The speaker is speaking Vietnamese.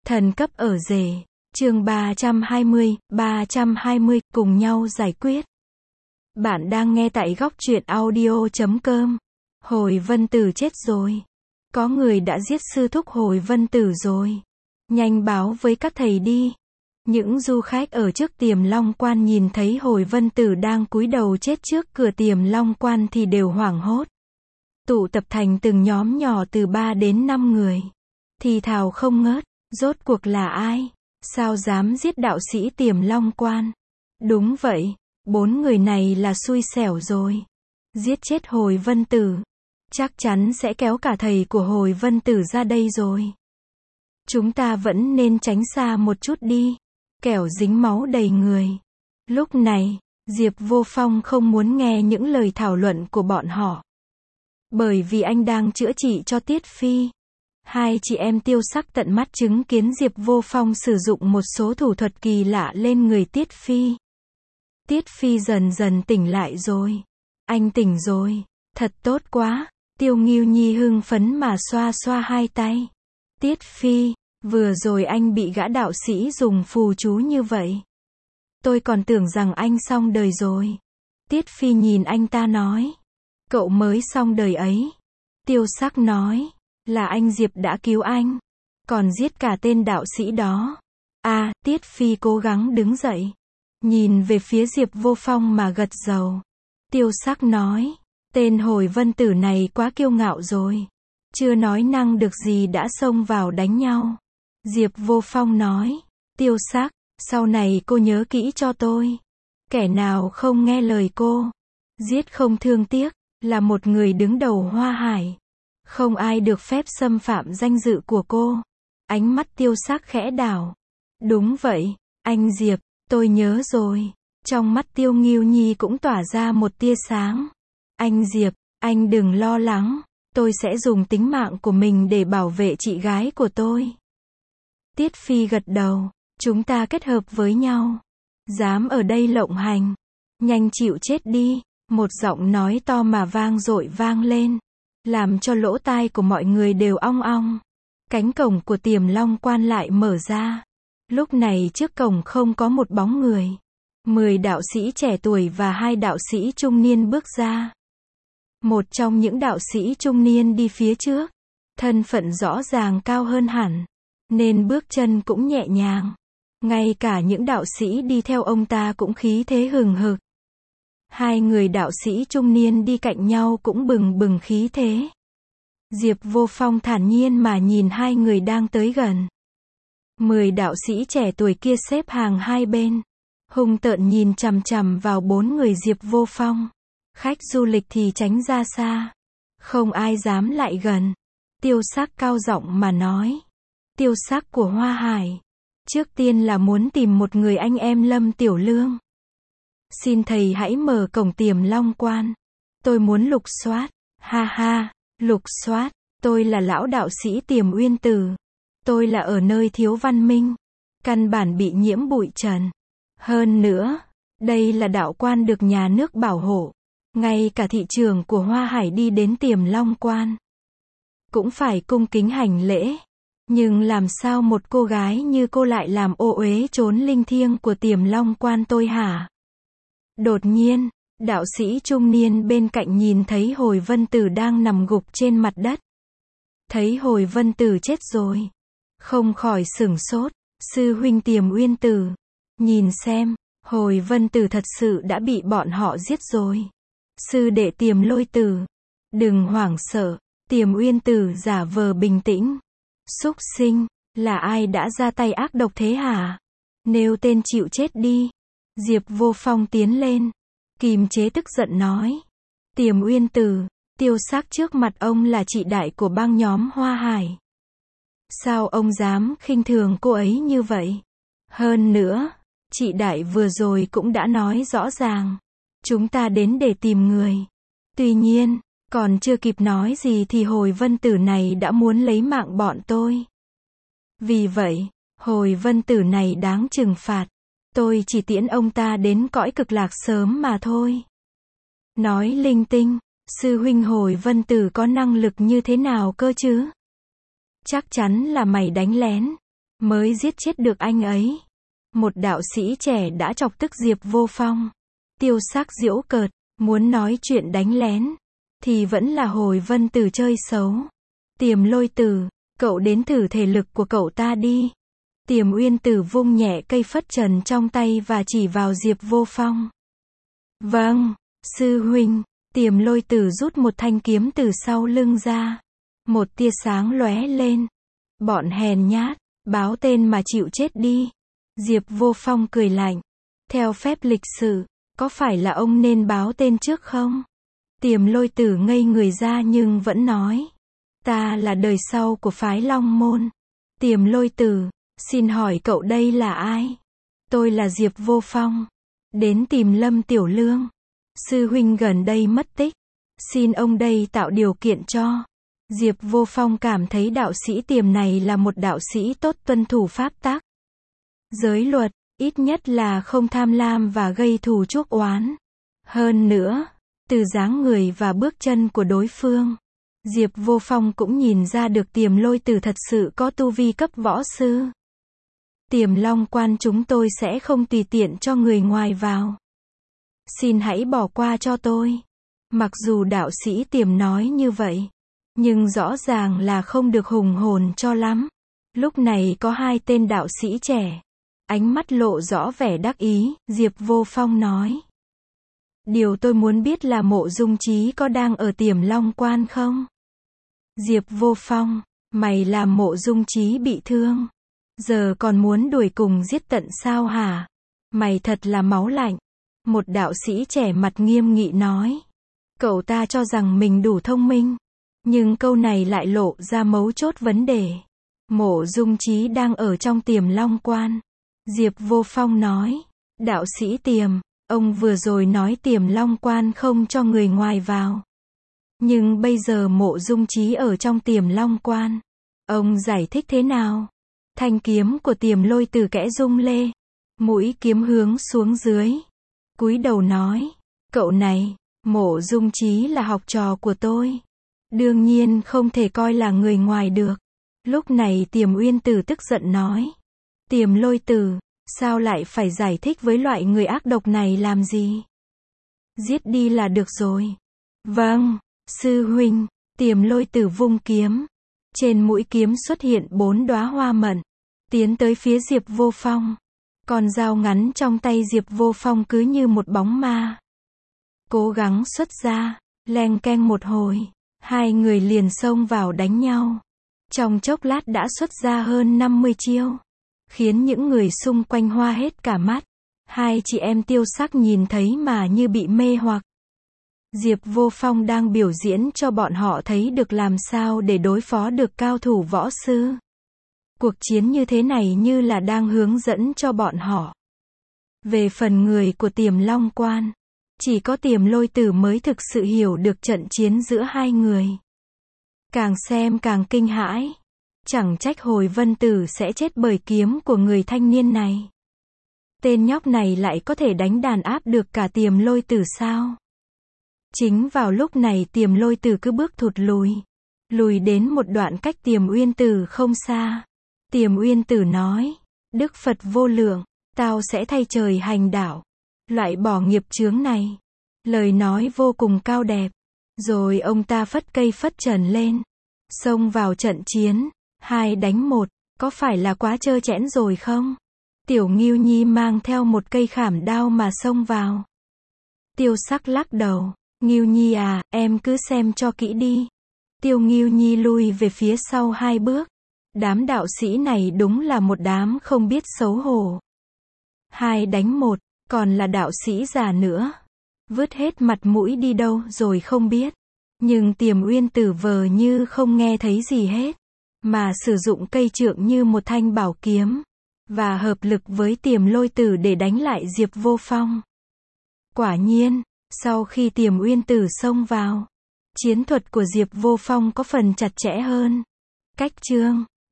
Thần cấp ở rể. Chương 320, cùng nhau giải quyết. Bạn đang nghe tại góc truyện audio.com. Hồi Vân Tử chết rồi. Có người đã giết sư thúc Hồi Vân Tử rồi. Nhanh báo với các thầy đi. Những du khách ở trước Tiềm Long Quan nhìn thấy Hồi Vân Tử đang cúi đầu chết trước cửa Tiềm Long Quan thì đều hoảng hốt. Tụ tập thành từng nhóm nhỏ từ 3 đến 5 người. Thì thào không ngớt, rốt cuộc là ai? Sao dám giết đạo sĩ Tiềm Long Quan? Đúng vậy, 4 người này là xui xẻo rồi. Giết chết Hồi Vân Tử. Chắc chắn sẽ kéo cả thầy của Hồi Vân Tử ra đây rồi. Chúng ta vẫn nên tránh xa một chút đi. Kẻo dính máu đầy người. Lúc này, Diệp Vô Phong không muốn nghe những lời thảo luận của bọn họ. Bởi vì anh đang chữa trị cho Tiết Phi. Hai chị em Tiêu Sắc tận mắt chứng kiến Diệp Vô Phong sử dụng một số thủ thuật kỳ lạ lên người Tiết Phi. Tiết Phi dần dần tỉnh lại rồi. Anh tỉnh rồi. Thật tốt quá. Tiêu Ngưu Nhi hưng phấn mà xoa xoa hai tay. Tiết Phi, vừa rồi anh bị gã đạo sĩ dùng phù chú như vậy. Tôi còn tưởng rằng anh xong đời rồi. Tiết Phi nhìn anh ta nói. Cậu mới xong đời ấy. Tiêu Sắc nói. Là anh Diệp đã cứu anh. Còn giết cả tên đạo sĩ đó. Tiết Phi cố gắng đứng dậy. Nhìn về phía Diệp Vô Phong mà gật gù. Tiêu Sắc nói. Tên Hồi Vân Tử này quá kiêu ngạo rồi. Chưa nói năng được gì đã xông vào đánh nhau. Diệp Vô Phong nói. Tiêu Sắc, sau này cô nhớ kỹ cho tôi. Kẻ nào không nghe lời cô, giết không thương tiếc, là một người đứng đầu Hoa Hải. Không ai được phép xâm phạm danh dự của cô. Ánh mắt Tiêu Sắc khẽ đảo. Đúng vậy, anh Diệp, tôi nhớ rồi. Trong mắt Tiêu Ngưu Nhi cũng tỏa ra một tia sáng. Anh Diệp, anh đừng lo lắng. Tôi sẽ dùng tính mạng của mình để bảo vệ chị gái của tôi. Tiết Phi gật đầu. Chúng ta kết hợp với nhau. Dám ở đây lộng hành. Nhanh chịu chết đi. Một giọng nói to mà vang dội vang lên. Làm cho lỗ tai của mọi người đều ong ong. Cánh cổng của Tiềm Long Quan lại mở ra. Lúc này trước cổng không có một bóng người. 10 đạo sĩ trẻ tuổi và 2 đạo sĩ trung niên bước ra. Một trong những đạo sĩ trung niên đi phía trước. Thân phận rõ ràng cao hơn hẳn. Nên bước chân cũng nhẹ nhàng. Ngay cả những đạo sĩ đi theo ông ta cũng khí thế hừng hực. 2 người đạo sĩ trung niên đi cạnh nhau cũng bừng bừng khí thế. Diệp Vô Phong thản nhiên mà nhìn 2 người đang tới gần. 10 đạo sĩ trẻ tuổi kia xếp hàng hai bên. Hung tợn nhìn chằm chằm vào 4 người Diệp Vô Phong. Khách du lịch thì tránh ra xa. Không ai dám lại gần. Tiêu Sắc cao giọng mà nói. Tiêu Sắc của Hoa Hải. Trước tiên là muốn tìm một người anh em Lâm Tiểu Lương. Xin thầy hãy mở cổng Tiềm Long Quan. Tôi muốn lục soát. Ha ha, lục soát. Tôi là lão đạo sĩ Tiềm Uyên Tử. Tôi là ở nơi thiếu văn minh. Căn bản bị nhiễm bụi trần. Hơn nữa, đây là đạo quan được nhà nước bảo hộ. Ngay cả thị trưởng của Hoa Hải đi đến Tiềm Long Quan cũng phải cung kính hành lễ. Nhưng làm sao một cô gái như cô lại làm ô uế trốn linh thiêng của Tiềm Long Quan tôi hả? Đột nhiên, đạo sĩ trung niên bên cạnh nhìn thấy Hồi Vân Tử đang nằm gục trên mặt đất. Thấy Hồi Vân Tử chết rồi. Không khỏi sửng sốt. Sư huynh Tiềm Uyên Tử. Nhìn xem, Hồi Vân Tử thật sự đã bị bọn họ giết rồi. Sư đệ Tiềm Lôi Tử. Đừng hoảng sợ. Tiềm Uyên Tử giả vờ bình tĩnh. Súc sinh, là ai đã ra tay ác độc thế hả? Nêu tên chịu chết đi. Diệp Vô Phong tiến lên. Kìm chế tức giận nói. Tiềm Uyên Tử, Tiêu Sắc trước mặt ông là chị đại của bang nhóm Hoa Hải. Sao ông dám khinh thường cô ấy như vậy? Hơn nữa, chị đại vừa rồi cũng đã nói rõ ràng. Chúng ta đến để tìm người. Tuy nhiên, còn chưa kịp nói gì thì Hồi Vân Tử này đã muốn lấy mạng bọn tôi. Vì vậy, Hồi Vân Tử này đáng trừng phạt. Tôi chỉ tiễn ông ta đến cõi cực lạc sớm mà thôi. Nói linh tinh, sư huynh Hồi Vân Tử có năng lực như thế nào cơ chứ? Chắc chắn là mày đánh lén. mới giết chết được anh ấy. Một đạo sĩ trẻ đã chọc tức Diệp Vô Phong. Tiêu Sắc giễu cợt, muốn nói chuyện đánh lén, thì vẫn là Hồi Vân Tử chơi xấu. Tiềm Lôi Tử, cậu đến thử thể lực của cậu ta đi. Tiềm Uyên Tử vung nhẹ cây phất trần trong tay và chỉ vào Diệp Vô Phong. Vâng, sư huynh. Tiềm Lôi Tử rút một thanh kiếm từ sau lưng ra. Một tia sáng lóe lên. Bọn hèn nhát, báo tên mà chịu chết đi. Diệp Vô Phong cười lạnh. Theo phép lịch sử, có phải là ông nên báo tên trước không? Tiềm Lôi Tử ngây người ra nhưng vẫn nói. Ta là đời sau của phái Long Môn. Tiềm Lôi Tử, xin hỏi cậu đây là ai? Tôi là Diệp Vô Phong. Đến tìm Lâm Tiểu Lương. Sư huynh gần đây mất tích. Xin ông đây tạo điều kiện cho. Diệp Vô Phong cảm thấy đạo sĩ Tiềm này là một đạo sĩ tốt, tuân thủ pháp tắc, giới luật, ít nhất là không tham lam và gây thù chuốc oán. Hơn nữa, từ dáng người và bước chân của đối phương, Diệp Vô Phong cũng nhìn ra được Tiềm Lôi Tử thật sự có tu vi cấp võ sư. Tiềm Long Quan chúng tôi sẽ không tùy tiện cho người ngoài vào. Xin hãy bỏ qua cho tôi. Mặc dù đạo sĩ Tiềm nói như vậy, nhưng rõ ràng là không được hùng hồn cho lắm. Lúc này có hai tên đạo sĩ trẻ, ánh mắt lộ rõ vẻ đắc ý. Diệp Vô Phong nói. Điều tôi muốn biết là Mộ Dung Chí có đang ở Tiềm Long Quan không? Diệp Vô Phong, mày làm Mộ Dung Chí bị thương, giờ còn muốn đuổi cùng giết tận sao hả? Mày thật là máu lạnh. Một đạo sĩ trẻ mặt nghiêm nghị nói. Cậu ta cho rằng mình đủ thông minh, nhưng câu này lại lộ ra mấu chốt vấn đề. Mộ Dung Chí đang ở trong Tiềm Long Quan. Diệp Vô Phong nói. Đạo sĩ Tiềm, ông vừa rồi nói Tiềm Long Quan không cho người ngoài vào. Nhưng bây giờ Mộ Dung Chí ở trong Tiềm Long Quan. Ông giải thích thế nào? Thanh kiếm của Tiềm Lôi Tử kẽ rung lê. Mũi kiếm hướng xuống dưới. Cúi đầu nói. Cậu này, Mộ Dung Chí là học trò của tôi. Đương nhiên không thể coi là người ngoài được. Lúc này Tiềm Uyên Tử tức giận nói. Tiềm Lôi Tử, sao lại phải giải thích với loại người ác độc này làm gì? Giết đi là được rồi. Vâng, sư huynh. Tiềm Lôi Tử vung kiếm. Trên mũi kiếm xuất hiện 4 đóa hoa mận. Tiến tới phía Diệp Vô Phong. Con dao ngắn trong tay Diệp Vô Phong cứ như một bóng ma. Cố gắng xuất ra, leng keng một hồi. Hai người liền xông vào đánh nhau. Trong chốc lát đã xuất ra hơn 50 chiêu. Khiến những người xung quanh hoa hết cả mắt. Hai chị em Tiêu Sắc nhìn thấy mà như bị mê hoặc. Diệp Vô Phong đang biểu diễn cho bọn họ thấy được làm sao để đối phó được cao thủ võ sư. Cuộc chiến như thế này như là đang hướng dẫn cho bọn họ. Về phần người của Tiềm Long Quan, chỉ có Tiềm Lôi Tử mới thực sự hiểu được trận chiến giữa hai người. Càng xem càng kinh hãi. Chẳng trách Hồi Vân Tử sẽ chết bởi kiếm của người thanh niên này. Tên nhóc này lại có thể đánh đàn áp được cả Tiềm Lôi Tử sao? Chính vào lúc này Tiềm Lôi Tử cứ bước thụt lùi. Lùi đến một đoạn cách Tiềm Uyên Tử không xa. Tiềm Uyên Tử nói. Đức Phật vô lượng, tao sẽ thay trời hành đạo. Loại bỏ nghiệp chướng này. Lời nói vô cùng cao đẹp. Rồi ông ta phất cây phất trần lên. Xông vào trận chiến. 2 đánh 1, có phải là quá trơ trẽn rồi không? Tiểu Ngưu Nhi mang theo một cây khảm đao mà xông vào. Tiêu Sắc lắc đầu. Ngưu Nhi à, em cứ xem cho kỹ đi. Tiêu Ngưu Nhi lui về phía sau 2 bước. Đám đạo sĩ này đúng là một đám không biết xấu hổ. 2 đánh 1, còn là đạo sĩ già nữa. Vứt hết mặt mũi đi đâu rồi không biết. Nhưng Tiềm Uyên Tử vờ như không nghe thấy gì hết. Mà sử dụng cây trượng như một thanh bảo kiếm. Và hợp lực với Tiềm Lôi Tử để đánh lại Diệp Vô Phong. Quả nhiên, sau khi Tiềm Uyên Tử xông vào, chiến thuật của Diệp Vô Phong có phần chặt chẽ hơn. Cách chương